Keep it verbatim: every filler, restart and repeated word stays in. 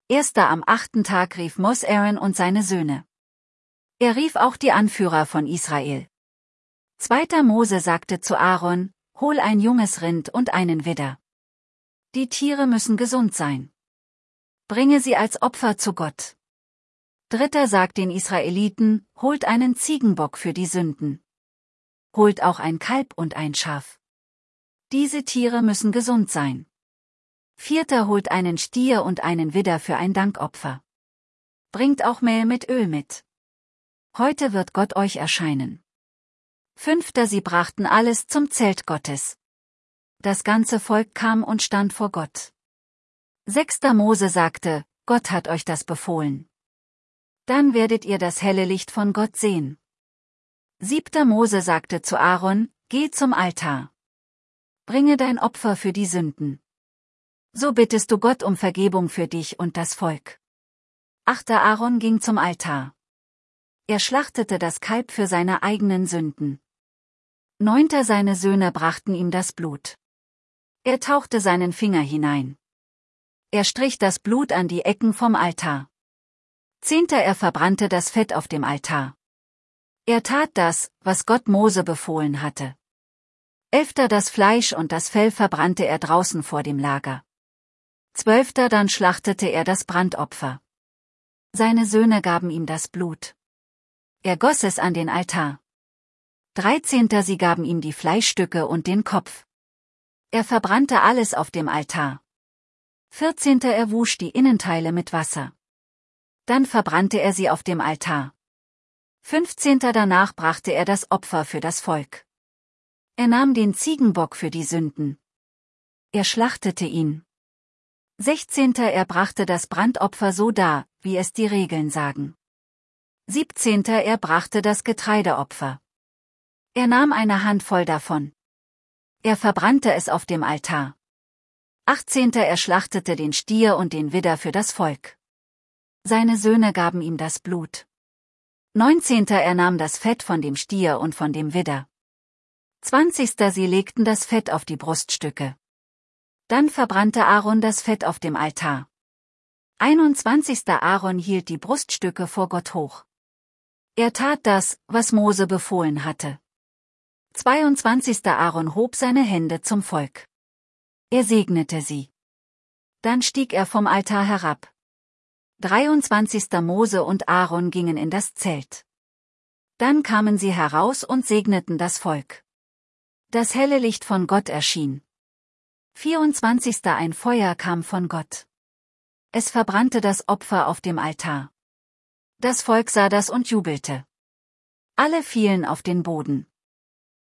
Erster am achten Tag rief Mos Aaron und seine Söhne. Er rief auch die Anführer von Israel. Zweiter Mose sagte zu Aaron, hol ein junges Rind und einen Widder. Die Tiere müssen gesund sein. Bringe sie als Opfer zu Gott. Dritter sagt den Israeliten, holt einen Ziegenbock für die Sünden. Holt auch ein Kalb und ein Schaf. Diese Tiere müssen gesund sein. Vierter holt einen Stier und einen Widder für ein Dankopfer. Bringt auch Mehl mit Öl mit. Heute wird Gott euch erscheinen. Fünfter sie brachten alles zum Zelt Gottes. Das ganze Volk kam und stand vor Gott. Sechster Mose sagte, Gott hat euch das befohlen. Dann werdet ihr das helle Licht von Gott sehen. Siebter Mose sagte zu Aaron, geh zum Altar. Bringe dein Opfer für die Sünden. So bittest du Gott um Vergebung für dich und das Volk. Achter Aaron ging zum Altar. Er schlachtete das Kalb für seine eigenen Sünden. Neunter seine Söhne brachten ihm das Blut. Er tauchte seinen Finger hinein. Er strich das Blut an die Ecken vom Altar. Zehnter er verbrannte das Fett auf dem Altar. Er tat das, was Gott Mose befohlen hatte. Elfter das Fleisch und das Fell verbrannte er draußen vor dem Lager. Zwölfter dann schlachtete er das Brandopfer. Seine Söhne gaben ihm das Blut. Er goss es an den Altar. Dreizehnter sie gaben ihm die Fleischstücke und den Kopf. Er verbrannte alles auf dem Altar. Vierzehnter er wusch die Innenteile mit Wasser. Dann verbrannte er sie auf dem Altar. Fünfzehnter danach brachte er das Opfer für das Volk. Er nahm den Ziegenbock für die Sünden. Er schlachtete ihn. Sechzehnter er brachte das Brandopfer so dar, wie es die Regeln sagen. Siebzehnter er brachte das Getreideopfer. Er nahm eine Handvoll davon. Er verbrannte es auf dem Altar. Achtzehnter er schlachtete den Stier und den Widder für das Volk. Seine Söhne gaben ihm das Blut. Neunzehnter er nahm das Fett von dem Stier und von dem Widder. Zwanzigster sie legten das Fett auf die Bruststücke. Dann verbrannte Aaron das Fett auf dem Altar. Einundzwanzigster Aaron hielt die Bruststücke vor Gott hoch. Er tat das, was Mose befohlen hatte. Zweiundzwanzigster Aaron hob seine Hände zum Volk. Er segnete sie. Dann stieg er vom Altar herab. Dreiundzwanzigster Mose und Aaron gingen in das Zelt. Dann kamen sie heraus und segneten das Volk. Das helle Licht von Gott erschien. vierundzwanzigster Ein Feuer kam von Gott. Es verbrannte das Opfer auf dem Altar. Das Volk sah das und jubelte. Alle fielen auf den Boden.